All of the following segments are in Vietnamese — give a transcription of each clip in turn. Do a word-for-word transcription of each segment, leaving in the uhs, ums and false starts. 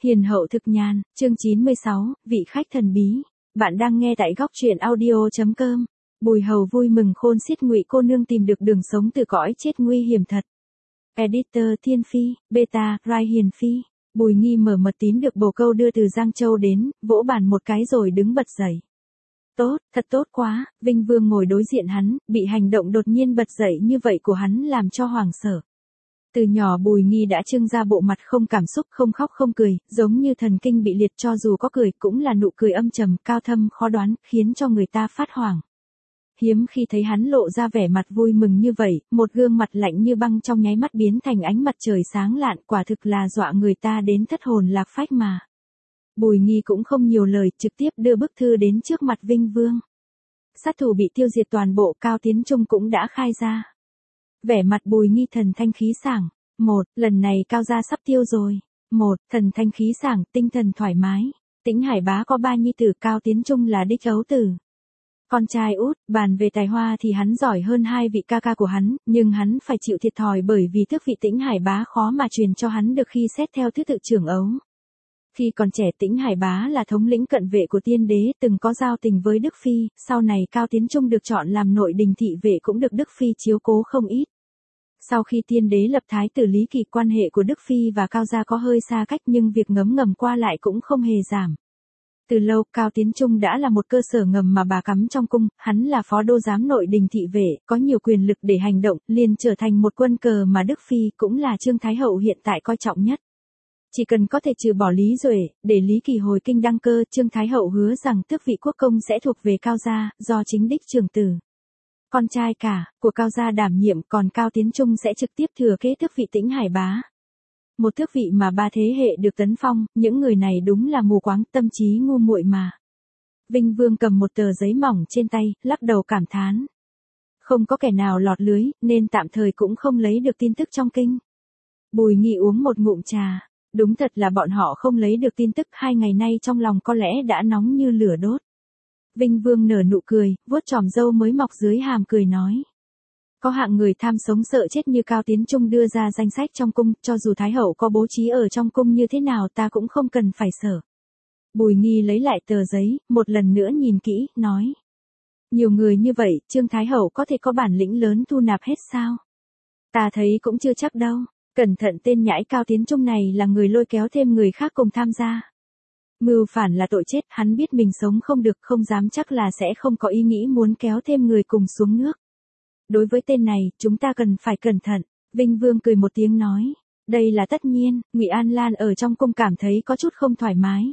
Hiền hậu thực nhàn, chương chín mươi sáu, vị khách thần bí. Bạn đang nghe tại góc truyện audio chấm com. Bùi Hầu vui mừng khôn xiết, Ngụy cô nương tìm được đường sống từ cõi chết nguy hiểm thật. Editor Thiên Phi, Beta, Rai Hiền Phi. Bùi Nghi mở mật tín được bồ câu đưa từ Giang Châu đến, vỗ bàn một cái rồi đứng bật dậy. Tốt, thật tốt quá. Vinh Vương ngồi đối diện hắn, bị hành động đột nhiên bật dậy như vậy của hắn làm cho hoảng sợ. Từ nhỏ Bùi Nghi đã trưng ra bộ mặt không cảm xúc, không khóc không cười, giống như thần kinh bị liệt, cho dù có cười cũng là nụ cười âm trầm, cao thâm, khó đoán, khiến cho người ta phát hoảng. Hiếm khi thấy hắn lộ ra vẻ mặt vui mừng như vậy, một gương mặt lạnh như băng trong nháy mắt biến thành ánh mặt trời sáng lạn, quả thực là dọa người ta đến thất hồn lạc phách mà. Bùi Nghi cũng không nhiều lời, trực tiếp đưa bức thư đến trước mặt Vinh Vương. Sát thủ bị tiêu diệt toàn bộ, Cao Tiến Trung cũng đã khai ra. Vẻ mặt Bùi Nghi thần thanh khí sảng. Một, lần này Cao gia sắp tiêu rồi. Một, thần thanh khí sảng, tinh thần thoải mái. Tĩnh Hải bá có ba nhi tử, Cao Tiến Trung là đích ấu tử. Con trai út, bàn về tài hoa thì hắn giỏi hơn hai vị ca ca của hắn, nhưng hắn phải chịu thiệt thòi bởi vì tước vị Tĩnh Hải bá khó mà truyền cho hắn được khi xét theo thứ tự trưởng ấu. Khi còn trẻ, Tĩnh Hải bá là thống lĩnh cận vệ của tiên đế, từng có giao tình với Đức Phi, sau này Cao Tiến Trung được chọn làm nội đình thị vệ cũng được Đức Phi chiếu cố không ít. Sau khi tiên đế lập thái tử Lý Kỳ, quan hệ của Đức Phi và Cao gia có hơi xa cách nhưng việc ngấm ngầm qua lại cũng không hề giảm. Từ lâu, Cao Tiến Trung đã là một cơ sở ngầm mà bà cắm trong cung, hắn là phó đô giám nội đình thị vệ, có nhiều quyền lực để hành động, liền trở thành một quân cờ mà Đức Phi cũng là Trương Thái Hậu hiện tại coi trọng nhất. Chỉ cần có thể trừ bỏ Lý Duệ, để Lý Kỳ hồi kinh đăng cơ, Trương Thái Hậu hứa rằng tước vị quốc công sẽ thuộc về Cao gia, do chính đích trưởng tử, con trai cả, của Cao gia đảm nhiệm, còn Cao Tiến Trung sẽ trực tiếp thừa kế tước vị Tĩnh Hải bá. Một tước vị mà ba thế hệ được tấn phong, những người này đúng là mù quáng, tâm trí ngu muội mà. Vinh Vương cầm một tờ giấy mỏng trên tay, lắc đầu cảm thán. Không có kẻ nào lọt lưới, nên tạm thời cũng không lấy được tin tức trong kinh. Bùi Nghi uống một ngụm trà. Đúng thật là bọn họ không lấy được tin tức, hai ngày nay trong lòng có lẽ đã nóng như lửa đốt. Vinh Vương nở nụ cười, vuốt chòm râu mới mọc dưới hàm cười nói. Có hạng người tham sống sợ chết như Cao Tiến Trung đưa ra danh sách trong cung, cho dù Thái Hậu có bố trí ở trong cung như thế nào ta cũng không cần phải sợ. Bùi Nghi lấy lại tờ giấy, một lần nữa nhìn kỹ, nói. Nhiều người như vậy, Trương Thái Hậu có thể có bản lĩnh lớn thu nạp hết sao? Ta thấy cũng chưa chắc đâu. Cẩn thận, tên nhãi Cao Tiến Trung này là người lôi kéo thêm người khác cùng tham gia. Mưu phản là tội chết, hắn biết mình sống không được, không dám chắc là sẽ không có ý nghĩ muốn kéo thêm người cùng xuống nước. Đối với tên này, chúng ta cần phải cẩn thận. Vinh Vương cười một tiếng nói. Đây là tất nhiên. Ngụy An Lan ở trong cung cảm thấy có chút không thoải mái.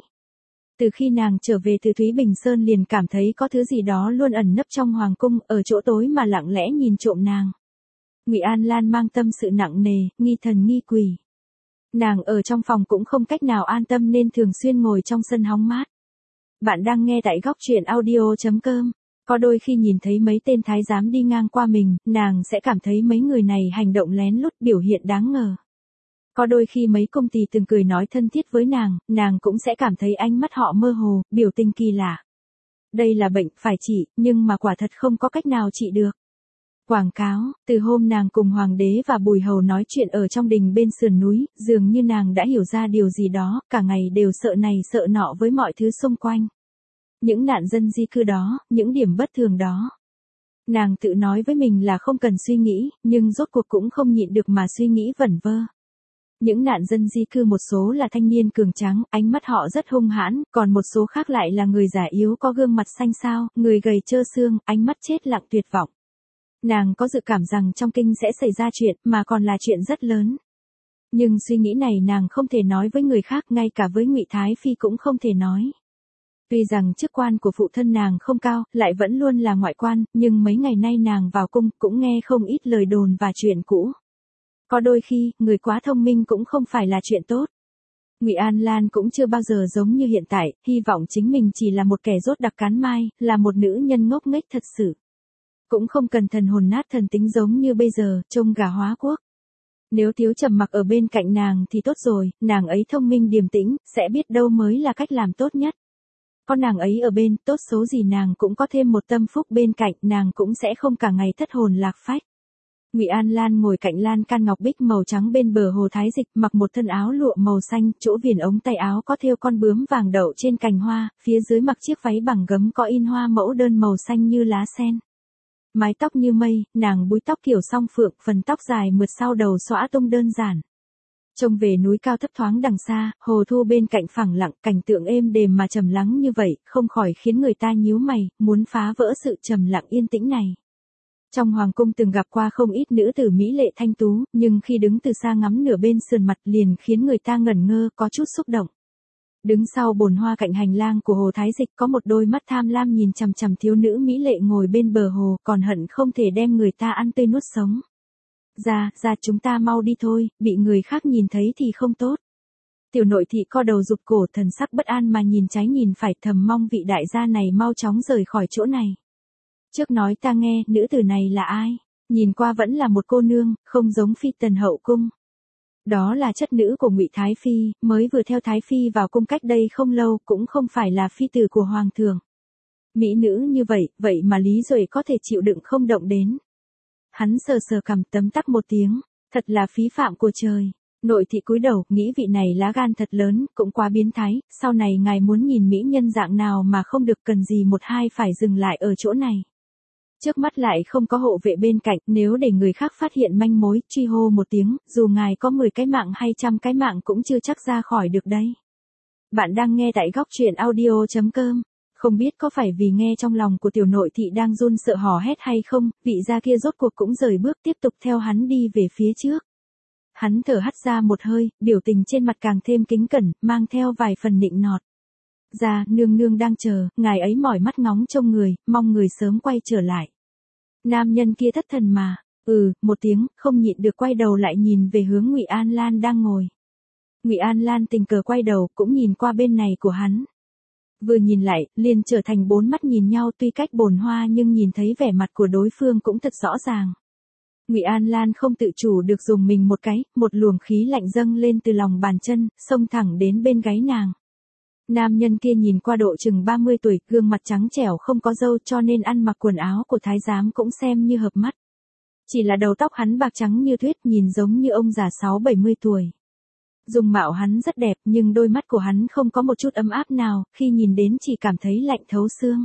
Từ khi nàng trở về từ Thúy Bình Sơn liền cảm thấy có thứ gì đó luôn ẩn nấp trong hoàng cung, ở chỗ tối mà lặng lẽ nhìn trộm nàng. Ngụy An Lan mang tâm sự nặng nề, nghi thần nghi quỷ. Nàng ở trong phòng cũng không cách nào an tâm nên thường xuyên ngồi trong sân hóng mát. Bạn đang nghe tại góc truyện audio chấm com. Có đôi khi nhìn thấy mấy tên thái giám đi ngang qua mình, nàng sẽ cảm thấy mấy người này hành động lén lút, biểu hiện đáng ngờ. Có đôi khi mấy công tỳ từng cười nói thân thiết với nàng, nàng cũng sẽ cảm thấy ánh mắt họ mơ hồ, biểu tình kỳ lạ. Đây là bệnh, phải trị, nhưng mà quả thật không có cách nào trị được. Quảng cáo, từ hôm nàng cùng Hoàng đế và Bùi Hầu nói chuyện ở trong đình bên sườn núi, dường như nàng đã hiểu ra điều gì đó, cả ngày đều sợ này sợ nọ với mọi thứ xung quanh. Những nạn dân di cư đó, những điểm bất thường đó. Nàng tự nói với mình là không cần suy nghĩ, nhưng rốt cuộc cũng không nhịn được mà suy nghĩ vẩn vơ. Những nạn dân di cư một số là thanh niên cường tráng, ánh mắt họ rất hung hãn, còn một số khác lại là người già yếu có gương mặt xanh xao, người gầy trơ xương, ánh mắt chết lặng tuyệt vọng. Nàng có dự cảm rằng trong kinh sẽ xảy ra chuyện, mà còn là chuyện rất lớn. Nhưng suy nghĩ này nàng không thể nói với người khác, ngay cả với Ngụy Thái Phi cũng không thể nói. Tuy rằng chức quan của phụ thân nàng không cao, lại vẫn luôn là ngoại quan, nhưng mấy ngày nay nàng vào cung cũng nghe không ít lời đồn và chuyện cũ. Có đôi khi, người quá thông minh cũng không phải là chuyện tốt. Ngụy An Lan cũng chưa bao giờ giống như hiện tại, hy vọng chính mình chỉ là một kẻ rốt đặc cán mai, là một nữ nhân ngốc nghếch thật sự. Cũng không cần thần hồn nát thần tính giống như bây giờ, trông gà hóa quốc. Nếu Tiếu Trầm Mặc ở bên cạnh nàng thì tốt rồi, nàng ấy thông minh điềm tĩnh, sẽ biết đâu mới là cách làm tốt nhất. Có nàng ấy ở bên, tốt xấu gì nàng cũng có thêm một tâm phúc bên cạnh, nàng cũng sẽ không cả ngày thất hồn lạc phách. Ngụy An Lan ngồi cạnh lan can ngọc bích màu trắng bên bờ hồ Thái Dịch, mặc một thân áo lụa màu xanh, chỗ viền ống tay áo có thêu con bướm vàng đậu trên cành hoa, phía dưới mặc chiếc váy bằng gấm có in hoa mẫu đơn màu xanh như lá sen. Mái tóc như mây, nàng búi tóc kiểu song phượng, phần tóc dài mượt sau đầu xõa tung đơn giản. Trông về núi cao thấp thoáng đằng xa, hồ thu bên cạnh phẳng lặng, cảnh tượng êm đềm mà trầm lắng như vậy, không khỏi khiến người ta nhíu mày, muốn phá vỡ sự trầm lặng yên tĩnh này. Trong hoàng cung từng gặp qua không ít nữ tử mỹ lệ thanh tú, nhưng khi đứng từ xa ngắm nửa bên sườn mặt liền khiến người ta ngẩn ngơ, có chút xúc động. Đứng sau bồn hoa cạnh hành lang của hồ Thái Dịch có một đôi mắt tham lam nhìn chằm chằm thiếu nữ mỹ lệ ngồi bên bờ hồ, còn hận không thể đem người ta ăn tươi nuốt sống. Ra, ra chúng ta mau đi thôi, bị người khác nhìn thấy thì không tốt. Tiểu nội thị co đầu rụt cổ, thần sắc bất an mà nhìn trái nhìn phải, thầm mong vị đại gia này mau chóng rời khỏi chỗ này. Trước nói ta nghe, nữ tử này là ai? Nhìn qua vẫn là một cô nương, không giống phi tần hậu cung. Đó là chất nữ của Ngụy Thái Phi, mới vừa theo Thái Phi vào cung cách đây không lâu, cũng không phải là phi tử của hoàng thượng. Mỹ nữ như vậy, vậy mà Lý Duệ có thể chịu đựng không động đến. Hắn sờ sờ cằm, tấm tắc một tiếng, thật là phí phạm của trời. Nội thị cúi đầu, nghĩ vị này lá gan thật lớn, cũng quá biến thái, sau này ngài muốn nhìn mỹ nhân dạng nào mà không được, cần gì một hai phải dừng lại ở chỗ này. Trước mắt lại không có hộ vệ bên cạnh, nếu để người khác phát hiện manh mối, truy hô một tiếng, dù ngài có mười cái mạng hay trăm cái mạng cũng chưa chắc ra khỏi được đấy. Bạn đang nghe tại góc truyện audio chấm com. Không biết có phải vì nghe trong lòng của tiểu nội thị đang run sợ hò hét hay không, vị gia kia rốt cuộc cũng rời bước tiếp tục theo hắn đi về phía trước. Hắn thở hắt ra một hơi, biểu tình trên mặt càng thêm kính cẩn, mang theo vài phần nịnh nọt. Gia, nương nương đang chờ, ngài ấy mỏi mắt ngóng trông người, mong người sớm quay trở lại. Nam nhân kia thất thần mà, ừ, một tiếng, không nhịn được quay đầu lại nhìn về hướng Ngụy An Lan đang ngồi. Ngụy An Lan tình cờ quay đầu, cũng nhìn qua bên này của hắn. Vừa nhìn lại, liền trở thành bốn mắt nhìn nhau, tuy cách bồn hoa nhưng nhìn thấy vẻ mặt của đối phương cũng thật rõ ràng. Ngụy An Lan không tự chủ được dùng mình một cái, một luồng khí lạnh dâng lên từ lòng bàn chân, xông thẳng đến bên gáy nàng. Nam nhân kia nhìn qua độ chừng ba mươi tuổi, gương mặt trắng trẻo không có râu, cho nên ăn mặc quần áo của thái giám cũng xem như hợp mắt. Chỉ là đầu tóc hắn bạc trắng như tuyết, nhìn giống như ông già sáu bảy mươi tuổi. Dung mạo hắn rất đẹp, nhưng đôi mắt của hắn không có một chút ấm áp nào, khi nhìn đến chỉ cảm thấy lạnh thấu xương.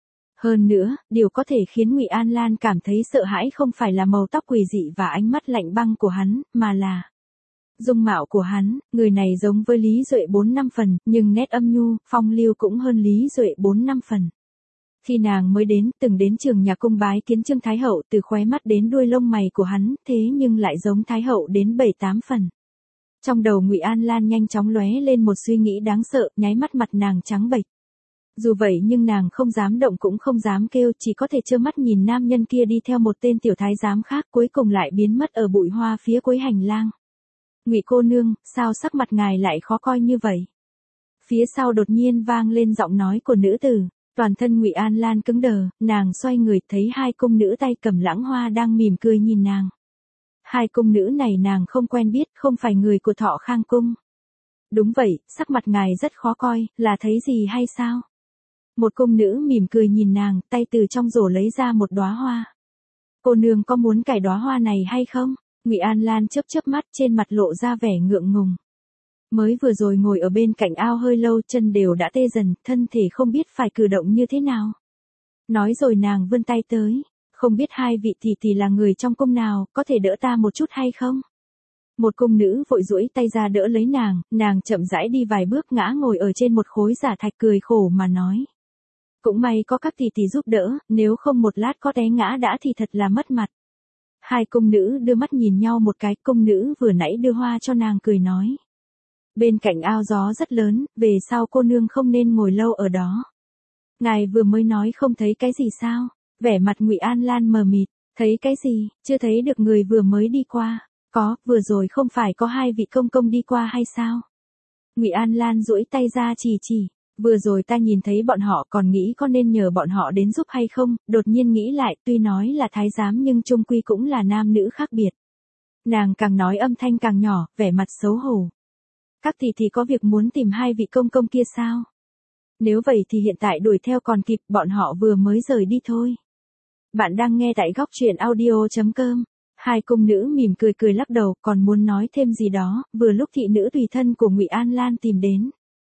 Hơn nữa, điều có thể khiến Ngụy An Lan cảm thấy sợ hãi không phải là màu tóc quỷ dị và ánh mắt lạnh băng của hắn, mà là dung mạo của hắn. Người này giống với Lý Duệ bốn năm phần, nhưng nét âm nhu, phong lưu cũng hơn Lý Duệ bốn năm phần. Khi nàng mới đến, từng đến trường nhà cung bái kiến Trương Thái Hậu, từ khóe mắt đến đuôi lông mày của hắn, thế nhưng lại giống Thái Hậu đến bảy tám phần. Trong đầu Ngụy An Lan nhanh chóng lóe lên một suy nghĩ đáng sợ, nháy mắt mặt nàng trắng bệch. Dù vậy nhưng nàng không dám động cũng không dám kêu, chỉ có thể trơ mắt nhìn nam nhân kia đi theo một tên tiểu thái giám khác, cuối cùng lại biến mất ở bụi hoa phía cuối hành lang. Ngụy cô nương, sao sắc mặt ngài lại khó coi như vậy? Phía sau đột nhiên vang lên giọng nói của nữ tử, toàn thân Ngụy An Lan cứng đờ, nàng xoay người thấy hai cung nữ tay cầm lãng hoa đang mỉm cười nhìn nàng. Hai cung nữ này nàng không quen biết, không phải người của Thọ Khang cung. Đúng vậy, sắc mặt ngài rất khó coi, là thấy gì hay sao? Một cung nữ mỉm cười nhìn nàng, tay từ trong rổ lấy ra một đóa hoa. Cô nương có muốn cải đóa hoa này hay không? Ngụy An Lan chớp chớp mắt, trên mặt lộ ra vẻ ngượng ngùng. Mới vừa rồi ngồi ở bên cạnh ao hơi lâu, chân đều đã tê dần, thân thể không biết phải cử động như thế nào. Nói rồi nàng vươn tay tới, không biết hai vị tỷ tỷ là người trong cung nào, có thể đỡ ta một chút hay không? Một cung nữ vội duỗi tay ra đỡ lấy nàng, nàng chậm rãi đi vài bước ngã ngồi ở trên một khối giả thạch, cười khổ mà nói. Cũng may có các tỷ tỷ giúp đỡ, nếu không một lát có té ngã đã thì thật là mất mặt. Hai cung nữ đưa mắt nhìn nhau một cái, cung nữ vừa nãy đưa hoa cho nàng cười nói. Bên cạnh ao gió rất lớn, về sau cô nương không nên ngồi lâu ở đó. Ngài vừa mới nói không thấy cái gì sao? Vẻ mặt Ngụy An Lan mờ mịt, thấy cái gì, chưa thấy được người vừa mới đi qua. Có, vừa rồi không phải có hai vị công công đi qua hay sao? Ngụy An Lan duỗi tay ra chỉ chỉ, vừa rồi ta nhìn thấy bọn họ còn nghĩ có nên nhờ bọn họ đến giúp hay không, đột nhiên nghĩ lại, tuy nói là thái giám nhưng chung quy cũng là nam nữ khác biệt. Nàng càng nói âm thanh càng nhỏ, vẻ mặt xấu hổ. Các tỷ tỷ có việc muốn tìm hai vị công công kia sao? Nếu vậy thì hiện tại đuổi theo còn kịp, bọn họ vừa mới rời đi thôi. Bạn đang nghe tại góc truyện audio chấm com. Hai cung nữ mỉm cười cười lắc đầu, còn muốn nói thêm gì đó, vừa lúc thị nữ tùy thân của Ngụy An Lan tìm đến.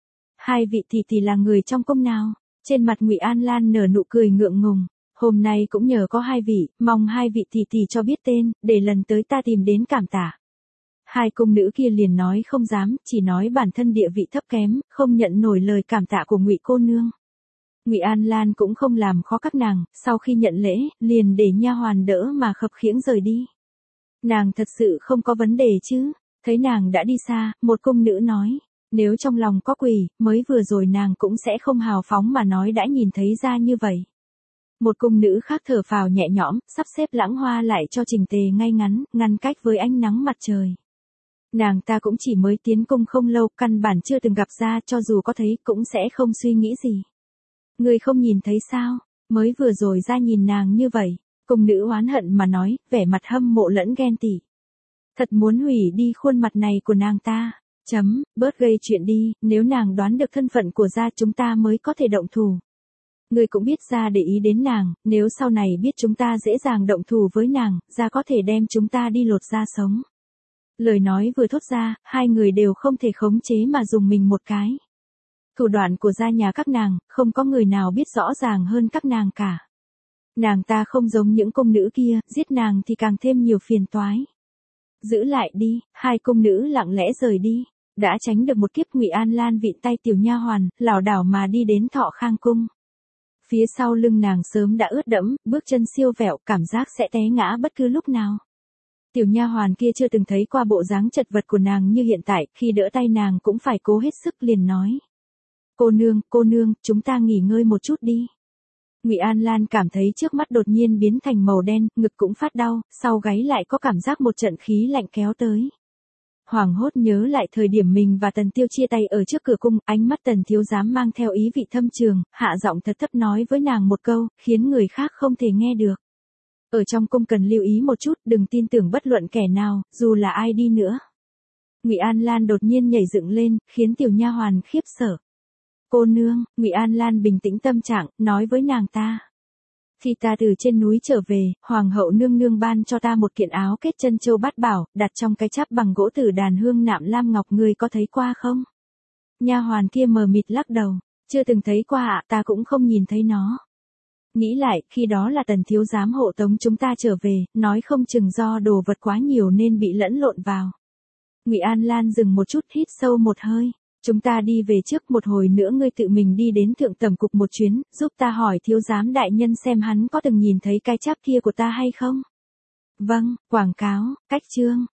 Hai vị tỷ tỷ là người trong cung nào? Trên mặt Ngụy An Lan nở nụ cười ngượng ngùng. Hôm nay cũng nhờ có hai vị, mong hai vị tỷ tỷ cho biết tên, để lần tới ta tìm đến cảm tạ. Hai cung nữ kia liền nói không dám, chỉ nói bản thân địa vị thấp kém, không nhận nổi lời cảm tạ của Ngụy cô nương. Ngụy An Lan cũng không làm khó các nàng, sau khi nhận lễ, liền để nha hoàn đỡ mà khập khiễng rời đi. Nàng thật sự không có vấn đề chứ? Thấy nàng đã đi xa, một cung nữ nói, nếu trong lòng có quỷ, mới vừa rồi nàng cũng sẽ không hào phóng mà nói đã nhìn thấy ra như vậy. Một cung nữ khác thở phào nhẹ nhõm, sắp xếp lãng hoa lại cho chỉnh tề ngay ngắn, ngăn cách với ánh nắng mặt trời. Nàng ta cũng chỉ mới tiến cung không lâu, căn bản chưa từng gặp ra, cho dù có thấy cũng sẽ không suy nghĩ gì. Người không nhìn thấy sao? Mới vừa rồi ra nhìn nàng như vậy. Cung nữ oán hận mà nói, vẻ mặt hâm mộ lẫn ghen tị. Thật muốn hủy đi khuôn mặt này của nàng ta. Chấm, bớt gây chuyện đi, nếu nàng đoán được thân phận của gia chúng ta mới có thể động thủ. Người cũng biết gia để ý đến nàng, nếu sau này biết chúng ta dễ dàng động thủ với nàng, gia có thể đem chúng ta đi lột da sống. Lời nói vừa thốt ra, hai người đều không thể khống chế mà dùng mình một cái. Thủ đoạn của gia nhà các nàng, không có người nào biết rõ ràng hơn các nàng cả. Nàng ta không giống những cung nữ kia, giết nàng thì càng thêm nhiều phiền toái. Giữ lại đi, hai cung nữ lặng lẽ rời đi, đã tránh được một kiếp. Ngụy An Lan vịn tay tiểu nha hoàn, lảo đảo mà đi đến Thọ Khang cung. Phía sau lưng nàng sớm đã ướt đẫm, bước chân siêu vẹo, cảm giác sẽ té ngã bất cứ lúc nào. Tiểu nha hoàn kia chưa từng thấy qua bộ dáng chật vật của nàng như hiện tại, khi đỡ tay nàng cũng phải cố hết sức liền nói. Cô nương, cô nương, chúng ta nghỉ ngơi một chút đi. Ngụy An Lan cảm thấy trước mắt đột nhiên biến thành màu đen, ngực cũng phát đau, sau gáy lại có cảm giác một trận khí lạnh kéo tới. Hoảng hốt nhớ lại thời điểm mình và Tần Tiêu chia tay ở trước cửa cung, ánh mắt Tần thiếu giám mang theo ý vị thâm trường, hạ giọng thật thấp nói với nàng một câu, khiến người khác không thể nghe được. Ở trong cung cần lưu ý một chút, đừng tin tưởng bất luận kẻ nào, dù là ai đi nữa. Ngụy An Lan đột nhiên nhảy dựng lên, khiến tiểu nha hoàn khiếp sợ. Cô nương, Ngụy An Lan bình tĩnh tâm trạng, nói với nàng ta. Khi ta từ trên núi trở về, hoàng hậu nương nương ban cho ta một kiện áo kết chân châu bát bảo, đặt trong cái cháp bằng gỗ tử đàn hương nạm lam ngọc, người có thấy qua không? Nha hoàn kia mờ mịt lắc đầu, chưa từng thấy qua ạ, ta cũng không nhìn thấy nó. Nghĩ lại, khi đó là Tần thiếu giám hộ tống chúng ta trở về, nói không chừng do đồ vật quá nhiều nên bị lẫn lộn vào. Ngụy An Lan dừng một chút, hít sâu một hơi. Chúng ta đi về trước, một hồi nữa ngươi tự mình đi đến thượng tẩm cục một chuyến, giúp ta hỏi thiếu giám đại nhân xem hắn có từng nhìn thấy cái cháp kia của ta hay không? Vâng, quảng cáo, cách chương.